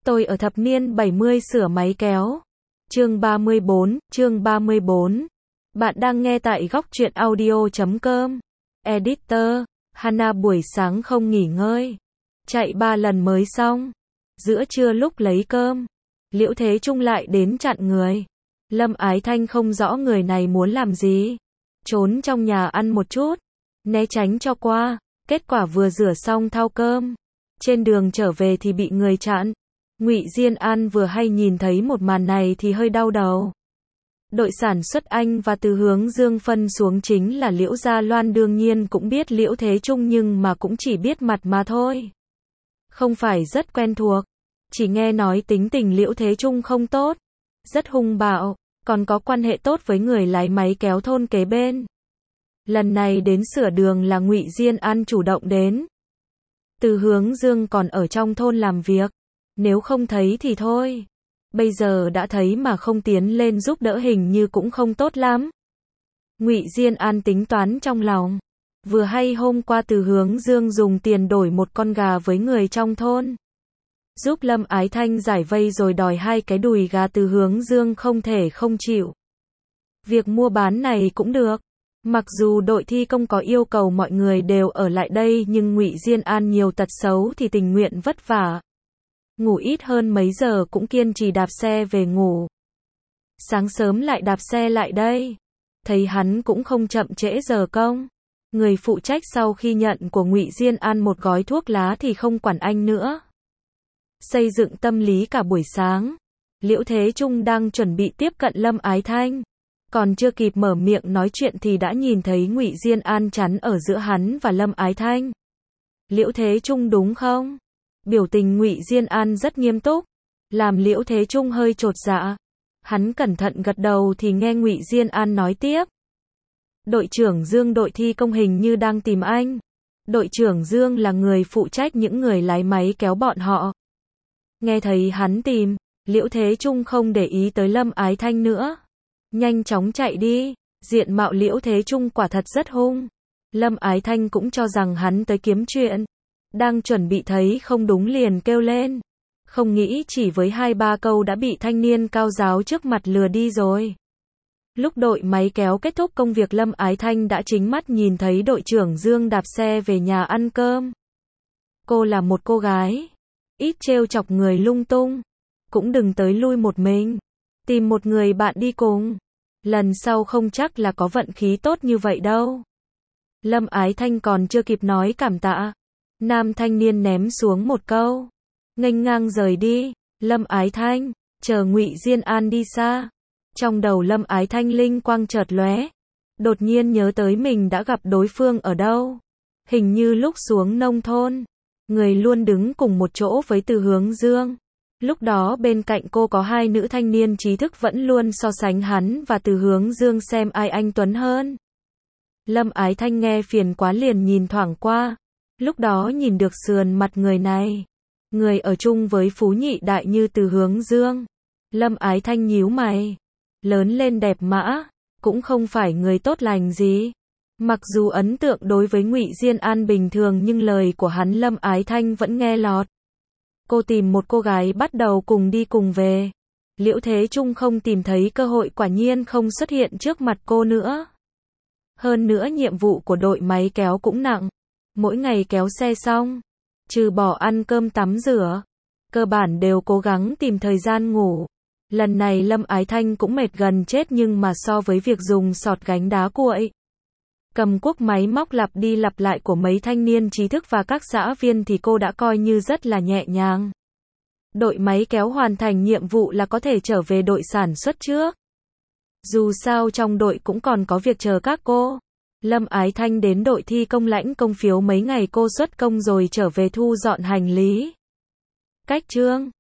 Tôi ở thập niên 70 sửa máy kéo. Chương 34. Bạn đang nghe tại góc truyện audio.com. Editor, Hana buổi sáng không nghỉ ngơi. Chạy 3 lần mới xong. Giữa trưa lúc lấy cơm, Liễu Thế Trung lại đến chặn người. Lâm Ái Thanh không rõ người này muốn làm gì. Trốn trong nhà ăn một chút, né tránh cho qua. Kết quả vừa rửa xong thau cơm, trên đường trở về thì bị người chặn. Ngụy Diên An vừa hay nhìn thấy một màn này thì hơi đau đầu. Đội sản xuất Anh và từ hướng Dương phân xuống chính là Liễu Gia Loan, đương nhiên cũng biết Liễu Thế Trung nhưng mà cũng chỉ biết mặt mà thôi. Không phải rất quen thuộc. Chỉ nghe nói tính tình Liễu Thế Trung không tốt, rất hung bạo, còn có quan hệ tốt với người lái máy kéo thôn kế bên. Lần này đến sửa đường là Ngụy Diên An chủ động đến. Từ hướng Dương còn ở trong thôn làm việc. Nếu không thấy thì thôi. Bây giờ đã thấy mà không tiến lên giúp đỡ hình như cũng không tốt lắm. Ngụy Diên An tính toán trong lòng. Vừa hay hôm qua Từ Hướng Dương dùng tiền đổi một con gà với người trong thôn. Giúp Lâm Ái Thanh giải vây rồi đòi 2 cái đùi gà, Từ Hướng Dương không thể không chịu. Việc mua bán này cũng được. Mặc dù đội thi công có yêu cầu mọi người đều ở lại đây nhưng Ngụy Diên An nhiều tật xấu thì tình nguyện vất vả. Ngủ ít hơn mấy giờ cũng kiên trì đạp xe về ngủ. Sáng sớm lại đạp xe lại đây. Thấy hắn cũng không chậm trễ giờ công. Người phụ trách sau khi nhận của Ngụy Diên An một gói thuốc lá thì không quản anh nữa. Xây dựng tâm lý cả buổi sáng. Liễu Thế Trung đang chuẩn bị tiếp cận Lâm Ái Thanh. Còn chưa kịp mở miệng nói chuyện thì đã nhìn thấy Ngụy Diên An chắn ở giữa hắn và Lâm Ái Thanh. Liễu Thế Trung đúng không? Biểu tình Ngụy Diên An rất nghiêm túc, làm Liễu Thế Trung hơi chột dạ. Hắn cẩn thận gật đầu thì nghe Ngụy Diên An nói tiếp. Đội trưởng Dương đội thi công hình như đang tìm anh. Đội trưởng Dương là người phụ trách những người lái máy kéo bọn họ. Nghe thấy hắn tìm, Liễu Thế Trung không để ý tới Lâm Ái Thanh nữa. Nhanh chóng chạy đi. Diện mạo Liễu Thế Trung quả thật rất hung. Lâm Ái Thanh cũng cho rằng hắn tới kiếm chuyện. Đang chuẩn bị thấy không đúng liền kêu lên. Không nghĩ chỉ với 2-3 câu đã bị thanh niên cao giáo trước mặt lừa đi rồi. Lúc đội máy kéo kết thúc công việc, Lâm Ái Thanh đã chính mắt nhìn thấy đội trưởng Dương đạp xe về nhà ăn cơm. Cô là một cô gái. Ít trêu chọc người lung tung. Cũng đừng tới lui một mình. Tìm một người bạn đi cùng. Lần sau không chắc là có vận khí tốt như vậy đâu. Lâm Ái Thanh còn chưa kịp nói cảm tạ. Nam thanh niên ném xuống một câu. Nghênh ngang rời đi. Lâm Ái Thanh, chờ Ngụy Diên An đi xa. Trong đầu Lâm Ái Thanh linh quang chợt lóe. Đột nhiên nhớ tới mình đã gặp đối phương ở đâu. Hình như lúc xuống nông thôn. Người luôn đứng cùng một chỗ với Từ Hướng Dương. Lúc đó bên cạnh cô có 2 nữ thanh niên trí thức vẫn luôn so sánh hắn và Từ Hướng Dương xem ai anh tuấn hơn. Lâm Ái Thanh nghe phiền quá liền nhìn thoảng qua. Lúc đó nhìn được sườn mặt người này. Người ở chung với phú nhị đại như Từ Hướng Dương. Lâm Ái Thanh nhíu mày. Lớn lên đẹp mã. Cũng không phải người tốt lành gì. Mặc dù ấn tượng đối với Ngụy Diên An bình thường nhưng lời của hắn Lâm Ái Thanh vẫn nghe lọt. Cô tìm một cô gái bắt đầu cùng đi cùng về. Liễu Thế Trung không tìm thấy cơ hội, quả nhiên không xuất hiện trước mặt cô nữa. Hơn nữa nhiệm vụ của đội máy kéo cũng nặng. Mỗi ngày kéo xe xong, trừ bỏ ăn cơm tắm rửa, cơ bản đều cố gắng tìm thời gian ngủ. Lần này Lâm Ái Thanh cũng mệt gần chết nhưng mà so với việc dùng sọt gánh đá cuội, cầm cuốc máy móc lặp đi lặp lại của mấy thanh niên trí thức và các xã viên thì cô đã coi như rất là nhẹ nhàng. Đội máy kéo hoàn thành nhiệm vụ là có thể trở về đội sản xuất trước. Dù sao trong đội cũng còn có việc chờ các cô. Lâm Ái Thanh đến đội thi công lãnh công phiếu mấy ngày cô xuất công rồi trở về thu dọn hành lý. Cách chương